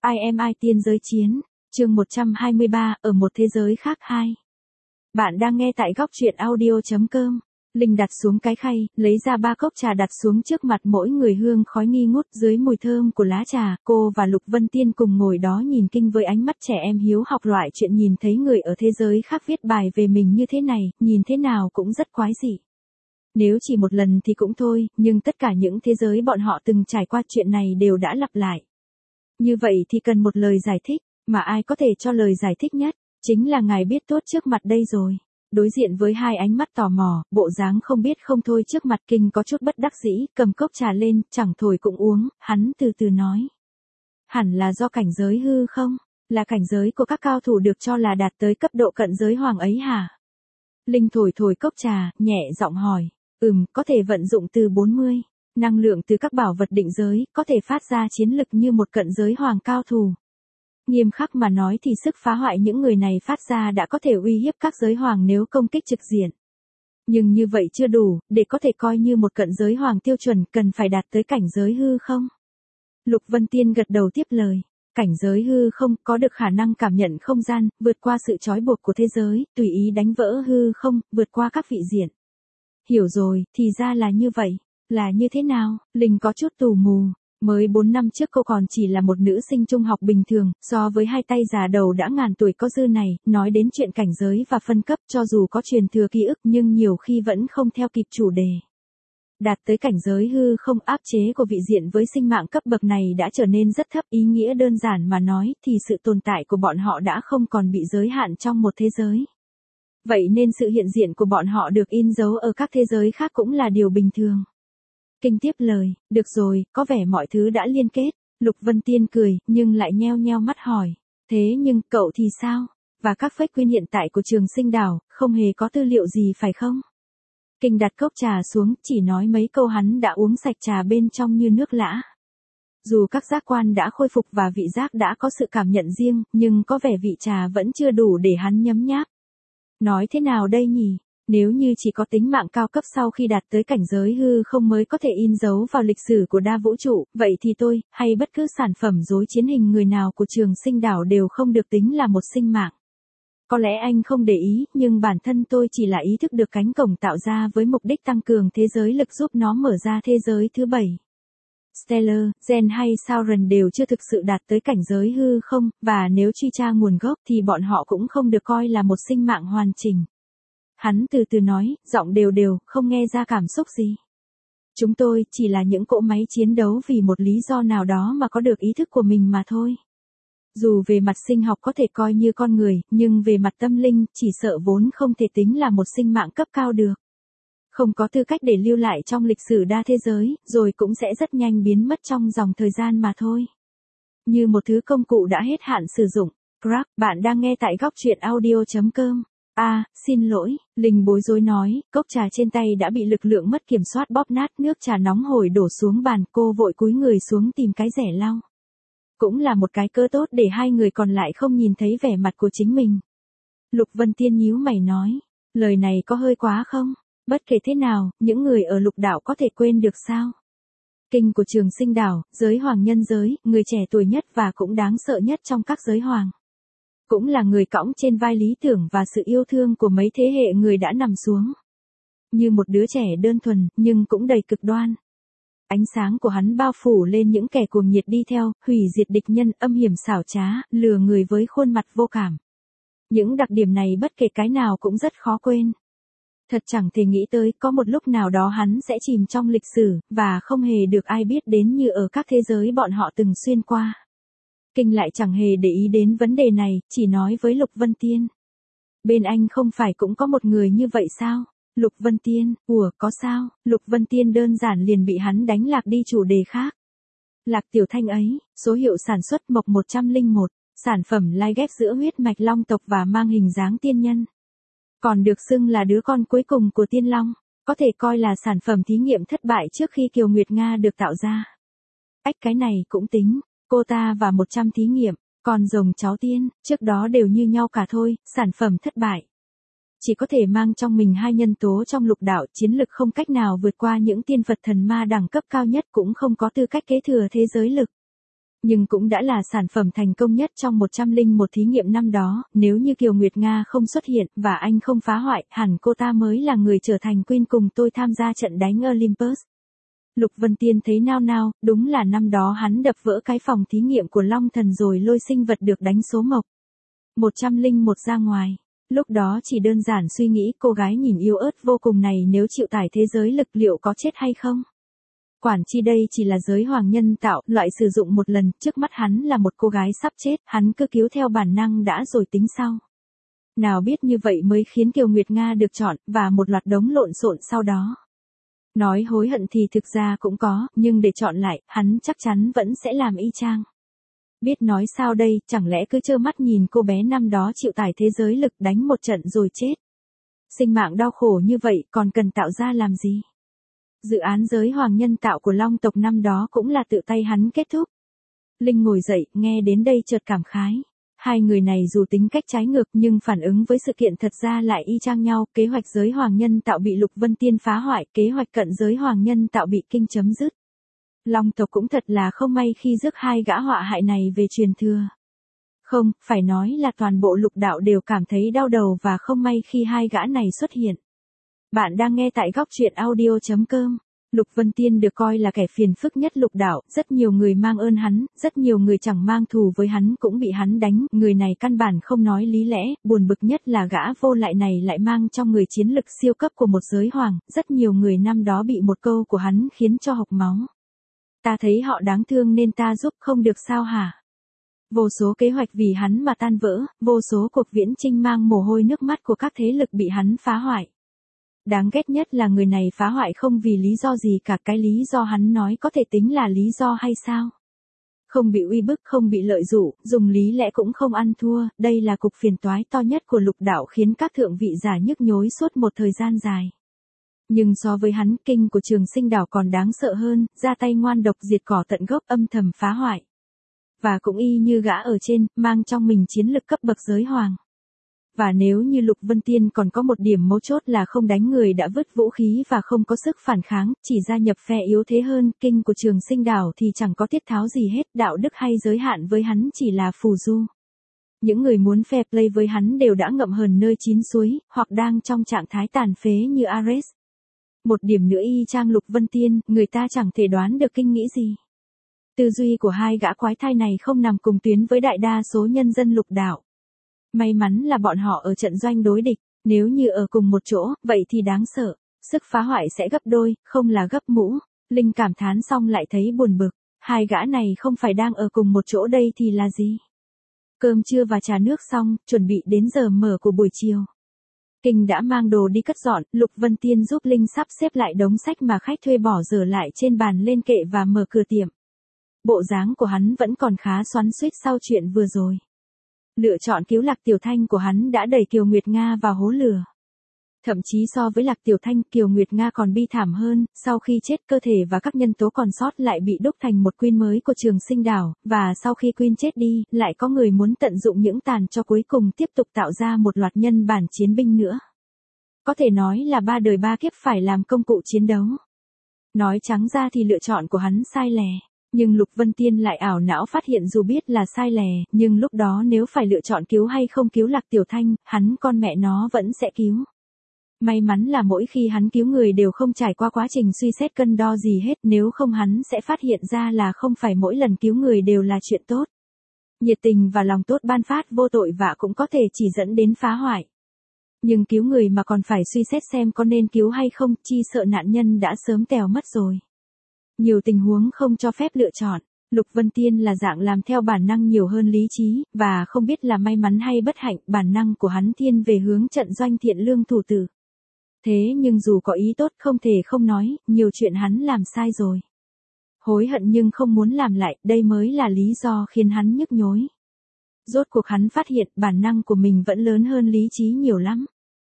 IMI Tiên Giới Chiến, chương 123, ở một thế giới khác 2. Bạn đang nghe tại góc truyện audio.com. Linh đặt xuống cái khay, lấy ra 3 cốc trà đặt xuống trước mặt mỗi người, hương khói nghi ngút dưới mùi thơm của lá trà. Cô và Lục Vân Tiên cùng ngồi đó nhìn kinh với ánh mắt trẻ em hiếu học, loại chuyện nhìn thấy người ở thế giới khác viết bài về mình như thế này, nhìn thế nào cũng rất quái dị. Nếu chỉ một lần thì cũng thôi, nhưng tất cả những thế giới bọn họ từng trải qua chuyện này đều đã lặp lại. Như vậy thì cần một lời giải thích, mà ai có thể cho lời giải thích nhất, chính là ngài biết tốt trước mặt đây rồi. Đối diện với hai ánh mắt tò mò, bộ dáng không biết không thôi trước mặt, Kinh có chút bất đắc dĩ, cầm cốc trà lên, chẳng thổi cũng uống, hắn từ từ nói. Hẳn là do cảnh giới hư không? Là cảnh giới của các cao thủ được cho là đạt tới cấp độ cận giới hoàng ấy hả? Linh thổi thổi cốc trà, nhẹ giọng hỏi. Có thể vận dụng từ 40. Năng lượng từ các bảo vật định giới, có thể phát ra chiến lực như một cận giới hoàng cao thủ. Nghiêm khắc mà nói thì sức phá hoại những người này phát ra đã có thể uy hiếp các giới hoàng nếu công kích trực diện. Nhưng như vậy chưa đủ, để có thể coi như một cận giới hoàng tiêu chuẩn cần phải đạt tới cảnh giới hư không? Lục Vân Tiên gật đầu tiếp lời. Cảnh giới hư không có được khả năng cảm nhận không gian, vượt qua sự trói buộc của thế giới, tùy ý đánh vỡ hư không, vượt qua các vị diện. Hiểu rồi, thì ra là như vậy. Là như thế nào? Linh có chút tù mù. Mới 4 năm trước cô còn chỉ là một nữ sinh trung học bình thường, so với hai tay già đầu đã ngàn tuổi có dư này, nói đến chuyện cảnh giới và phân cấp cho dù có truyền thừa ký ức nhưng nhiều khi vẫn không theo kịp chủ đề. Đạt tới cảnh giới hư không, áp chế của vị diện với sinh mạng cấp bậc này đã trở nên rất thấp, ý nghĩa đơn giản mà nói thì sự tồn tại của bọn họ đã không còn bị giới hạn trong một thế giới. Vậy nên sự hiện diện của bọn họ được in dấu ở các thế giới khác cũng là điều bình thường. Kinh tiếp lời, được rồi, có vẻ mọi thứ đã liên kết. Lục Vân Tiên cười, nhưng lại nheo nheo mắt hỏi. Thế nhưng, cậu thì sao? Và các phách quyên hiện tại của Trường Sinh Đảo, không hề có tư liệu gì phải không? Kinh đặt cốc trà xuống, chỉ nói mấy câu, hắn đã uống sạch trà bên trong như nước lã. Dù các giác quan đã khôi phục và vị giác đã có sự cảm nhận riêng, nhưng có vẻ vị trà vẫn chưa đủ để hắn nhấm nháp. Nói thế nào đây nhỉ? Nếu như chỉ có tính mạng cao cấp sau khi đạt tới cảnh giới hư không mới có thể in dấu vào lịch sử của đa vũ trụ, vậy thì tôi, hay bất cứ sản phẩm rối chiến hình người nào của Trường Sinh Đảo đều không được tính là một sinh mạng. Có lẽ anh không để ý, nhưng bản thân tôi chỉ là ý thức được cánh cổng tạo ra với mục đích tăng cường thế giới lực giúp nó mở ra thế giới thứ 7. Stellar, Gen hay Sauron đều chưa thực sự đạt tới cảnh giới hư không, và nếu truy tra nguồn gốc thì bọn họ cũng không được coi là một sinh mạng hoàn chỉnh. Hắn từ từ nói, giọng đều đều, không nghe ra cảm xúc gì. Chúng tôi chỉ là những cỗ máy chiến đấu vì một lý do nào đó mà có được ý thức của mình mà thôi. Dù về mặt sinh học có thể coi như con người, nhưng về mặt tâm linh, chỉ sợ vốn không thể tính là một sinh mạng cấp cao được. Không có tư cách để lưu lại trong lịch sử đa thế giới, rồi cũng sẽ rất nhanh biến mất trong dòng thời gian mà thôi. Như một thứ công cụ đã hết hạn sử dụng. Crack, bạn đang nghe tại góc truyện audio.com. Xin lỗi, Linh bối rối nói, cốc trà trên tay đã bị lực lượng mất kiểm soát bóp nát, nước trà nóng hổi đổ xuống bàn, cô vội cúi người xuống tìm cái rẻ lau. Cũng là một cái cơ tốt để hai người còn lại không nhìn thấy vẻ mặt của chính mình. Lục Vân Tiên nhíu mày nói, lời này có hơi quá không? Bất kể thế nào, những người ở lục đảo có thể quên được sao? Kinh của Trường Sinh Đảo, giới hoàng nhân giới, người trẻ tuổi nhất và cũng đáng sợ nhất trong các giới hoàng. Cũng là người cõng trên vai lý tưởng và sự yêu thương của mấy thế hệ người đã nằm xuống. Như một đứa trẻ đơn thuần, nhưng cũng đầy cực đoan. Ánh sáng của hắn bao phủ lên những kẻ cuồng nhiệt đi theo, hủy diệt địch nhân, âm hiểm xảo trá, lừa người với khuôn mặt vô cảm. Những đặc điểm này bất kể cái nào cũng rất khó quên. Thật chẳng thể nghĩ tới có một lúc nào đó hắn sẽ chìm trong lịch sử, và không hề được ai biết đến như ở các thế giới bọn họ từng xuyên qua. Kinh lại chẳng hề để ý đến vấn đề này, chỉ nói với Lục Vân Tiên. Bên anh không phải cũng có một người như vậy sao? Lục Vân Tiên, có sao? Lục Vân Tiên đơn giản liền bị hắn đánh lạc đi chủ đề khác. Lạc Tiểu Thanh ấy, số hiệu sản xuất Mộc 101, sản phẩm lai ghép giữa huyết mạch long tộc và mang hình dáng tiên nhân. Còn được xưng là đứa con cuối cùng của tiên long, có thể coi là sản phẩm thí nghiệm thất bại trước khi Kiều Nguyệt Nga được tạo ra. Cái này cũng tính. Cô ta và 100 thí nghiệm, còn rồng cháu tiên, trước đó đều như nhau cả thôi, sản phẩm thất bại. Chỉ có thể mang trong mình hai nhân tố trong lục đạo, chiến lực không cách nào vượt qua những tiên Phật thần ma đẳng cấp cao nhất, cũng không có tư cách kế thừa thế giới lực. Nhưng cũng đã là sản phẩm thành công nhất trong 101 thí nghiệm năm đó, nếu như Kiều Nguyệt Nga không xuất hiện và anh không phá hoại, hẳn cô ta mới là người trở thành Queen cùng tôi tham gia trận đánh Olympus. Lục Vân Tiên thấy nao nao, đúng là năm đó hắn đập vỡ cái phòng thí nghiệm của Long Thần rồi lôi sinh vật được đánh số mộc 101 ra ngoài. Lúc đó chỉ đơn giản suy nghĩ cô gái nhìn yếu ớt vô cùng này nếu chịu tải thế giới lực liệu có chết hay không. Quản chi đây chỉ là giới hoàng nhân tạo, loại sử dụng một lần, trước mắt hắn là một cô gái sắp chết, hắn cứ cứu theo bản năng đã rồi tính sau. Nào biết như vậy mới khiến Kiều Nguyệt Nga được chọn, và một loạt đống lộn xộn sau đó. Nói hối hận thì thực ra cũng có, nhưng để chọn lại, hắn chắc chắn vẫn sẽ làm y chang. Biết nói sao đây, chẳng lẽ cứ trơ mắt nhìn cô bé năm đó chịu tải thế giới lực đánh một trận rồi chết. Sinh mạng đau khổ như vậy còn cần tạo ra làm gì? Dự án giới hoàng nhân tạo của Long tộc năm đó cũng là tự tay hắn kết thúc. Linh ngồi dậy, nghe đến đây chợt cảm khái. Hai người này dù tính cách trái ngược nhưng phản ứng với sự kiện thật ra lại y chang nhau. Kế hoạch giới hoàng nhân tạo bị Lục Vân Tiên phá hoại, kế hoạch cận giới hoàng nhân tạo bị Kinh chấm dứt. Long tộc cũng thật là không may khi rước hai gã họa hại này về truyền thừa. Không, phải nói là toàn bộ lục đạo đều cảm thấy đau đầu và không may khi hai gã này xuất hiện. Bạn đang nghe tại góc truyện audio.com. Lục Vân Tiên được coi là kẻ phiền phức nhất lục đạo, rất nhiều người mang ơn hắn, rất nhiều người chẳng mang thù với hắn cũng bị hắn đánh, người này căn bản không nói lý lẽ, buồn bực nhất là gã vô lại này lại mang trong người chiến lực siêu cấp của một giới hoàng, rất nhiều người năm đó bị một câu của hắn khiến cho hộc máu. Ta thấy họ đáng thương nên ta giúp không được sao hả? Vô số kế hoạch vì hắn mà tan vỡ, vô số cuộc viễn chinh mang mồ hôi nước mắt của các thế lực bị hắn phá hoại. Đáng ghét nhất là người này phá hoại không vì lý do gì cả, cái lý do hắn nói có thể tính là lý do hay sao? Không bị uy bức, không bị lợi dụ, dùng lý lẽ cũng không ăn thua, đây là cục phiền toái to nhất của lục đạo khiến các thượng vị giả nhức nhối suốt một thời gian dài. Nhưng so với hắn, Kinh của Trường Sinh Đảo còn đáng sợ hơn, ra tay ngoan độc diệt cỏ tận gốc âm thầm phá hoại. Và cũng y như gã ở trên, mang trong mình chiến lực cấp bậc giới hoàng. Và nếu như Lục Vân Tiên còn có một điểm mấu chốt là không đánh người đã vứt vũ khí và không có sức phản kháng, chỉ gia nhập phe yếu thế hơn, Kinh của Trường Sinh Đảo thì chẳng có tiết tháo gì hết, đạo đức hay giới hạn với hắn chỉ là phù du. Những người muốn fair play với hắn đều đã ngậm hờn nơi chín suối, hoặc đang trong trạng thái tàn phế như Ares. Một điểm nữa y chang Lục Vân Tiên, người ta chẳng thể đoán được Kinh nghĩ gì. Tư duy của hai gã quái thai này không nằm cùng tuyến với đại đa số nhân dân lục đạo. May mắn là bọn họ ở trận doanh đối địch, nếu như ở cùng một chỗ, vậy thì đáng sợ, sức phá hoại sẽ gấp đôi, không là gấp mũ. Linh cảm thán xong lại thấy buồn bực, hai gã này không phải đang ở cùng một chỗ đây thì là gì? Cơm trưa và trà nước xong, chuẩn bị đến giờ mở của buổi chiều. Kinh đã mang đồ đi cất dọn, Lục Vân Tiên giúp Linh sắp xếp lại đống sách mà khách thuê bỏ dở lại trên bàn lên kệ và mở cửa tiệm. Bộ dáng của hắn vẫn còn khá xoắn xuýt sau chuyện vừa rồi. Lựa chọn cứu Lạc Tiểu Thanh của hắn đã đẩy Kiều Nguyệt Nga vào hố lửa. Thậm chí so với Lạc Tiểu Thanh, Kiều Nguyệt Nga còn bi thảm hơn, sau khi chết cơ thể và các nhân tố còn sót lại bị đúc thành một Queen mới của Trường Sinh Đảo, và sau khi Queen chết đi, lại có người muốn tận dụng những tàn cho cuối cùng tiếp tục tạo ra một loạt nhân bản chiến binh nữa. Có thể nói là ba đời ba kiếp phải làm công cụ chiến đấu. Nói trắng ra thì lựa chọn của hắn sai lẻ. Nhưng Lục Vân Tiên lại ảo não phát hiện dù biết là sai lẻ, nhưng lúc đó nếu phải lựa chọn cứu hay không cứu Lạc Tiểu Thanh, hắn con mẹ nó vẫn sẽ cứu. May mắn là mỗi khi hắn cứu người đều không trải qua quá trình suy xét cân đo gì hết, nếu không hắn sẽ phát hiện ra là không phải mỗi lần cứu người đều là chuyện tốt. Nhiệt tình và lòng tốt ban phát vô tội vạ cũng có thể chỉ dẫn đến phá hoại. Nhưng cứu người mà còn phải suy xét xem có nên cứu hay không, chi sợ nạn nhân đã sớm tèo mất rồi. Nhiều tình huống không cho phép lựa chọn. Lục Vân Tiên là dạng làm theo bản năng nhiều hơn lý trí, và không biết là may mắn hay bất hạnh, bản năng của hắn thiên về hướng trận doanh thiện lương thủ tử. Thế nhưng dù có ý tốt không thể không nói, nhiều chuyện hắn làm sai rồi. Hối hận nhưng không muốn làm lại, đây mới là lý do khiến hắn nhức nhối. Rốt cuộc hắn phát hiện bản năng của mình vẫn lớn hơn lý trí nhiều lắm.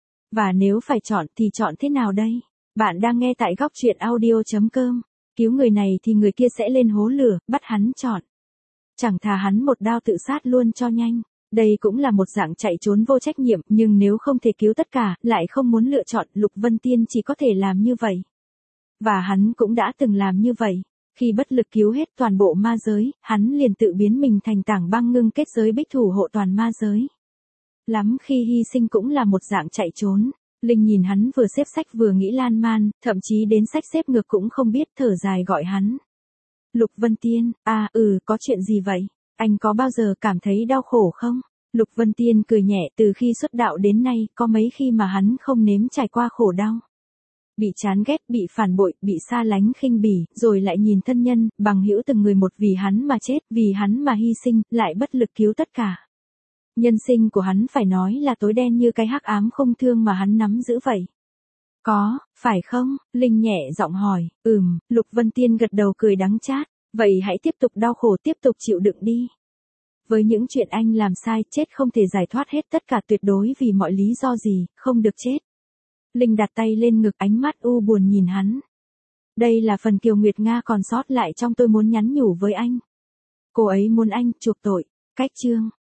Và nếu phải chọn thì chọn thế nào đây? Bạn đang nghe tại góc truyện audio.com. Cứu người này thì người kia sẽ lên hố lửa, bắt hắn chọn. Chẳng thà hắn một đao tự sát luôn cho nhanh. Đây cũng là một dạng chạy trốn vô trách nhiệm, nhưng nếu không thể cứu tất cả, lại không muốn lựa chọn, Lục Vân Tiên chỉ có thể làm như vậy. Và hắn cũng đã từng làm như vậy. Khi bất lực cứu hết toàn bộ ma giới, hắn liền tự biến mình thành tảng băng ngưng kết giới bích thủ hộ toàn ma giới. Lắm khi hy sinh cũng là một dạng chạy trốn. Linh nhìn hắn vừa xếp sách vừa nghĩ lan man, thậm chí đến sách xếp ngược cũng không biết, thở dài gọi hắn. Lục Vân Tiên, có chuyện gì vậy? Anh có bao giờ cảm thấy đau khổ không? Lục Vân Tiên cười nhẹ, từ khi xuất đạo đến nay, có mấy khi mà hắn không nếm trải qua khổ đau. Bị chán ghét, bị phản bội, bị xa lánh khinh bỉ, rồi lại nhìn thân nhân, bằng hữu từng người một vì hắn mà chết, vì hắn mà hy sinh, lại bất lực cứu tất cả. Nhân sinh của hắn phải nói là tối đen như cái hắc ám không thương mà hắn nắm giữ vậy. Có, phải không? Linh nhẹ giọng hỏi. Lục Vân Tiên gật đầu cười đắng chát. Vậy hãy tiếp tục đau khổ, tiếp tục chịu đựng đi. Với những chuyện anh làm sai, chết không thể giải thoát hết tất cả, tuyệt đối vì mọi lý do gì, không được chết. Linh đặt tay lên ngực, ánh mắt u buồn nhìn hắn. Đây là phần Kiều Nguyệt Nga còn sót lại trong tôi muốn nhắn nhủ với anh. Cô ấy muốn anh chuộc tội. Cách chương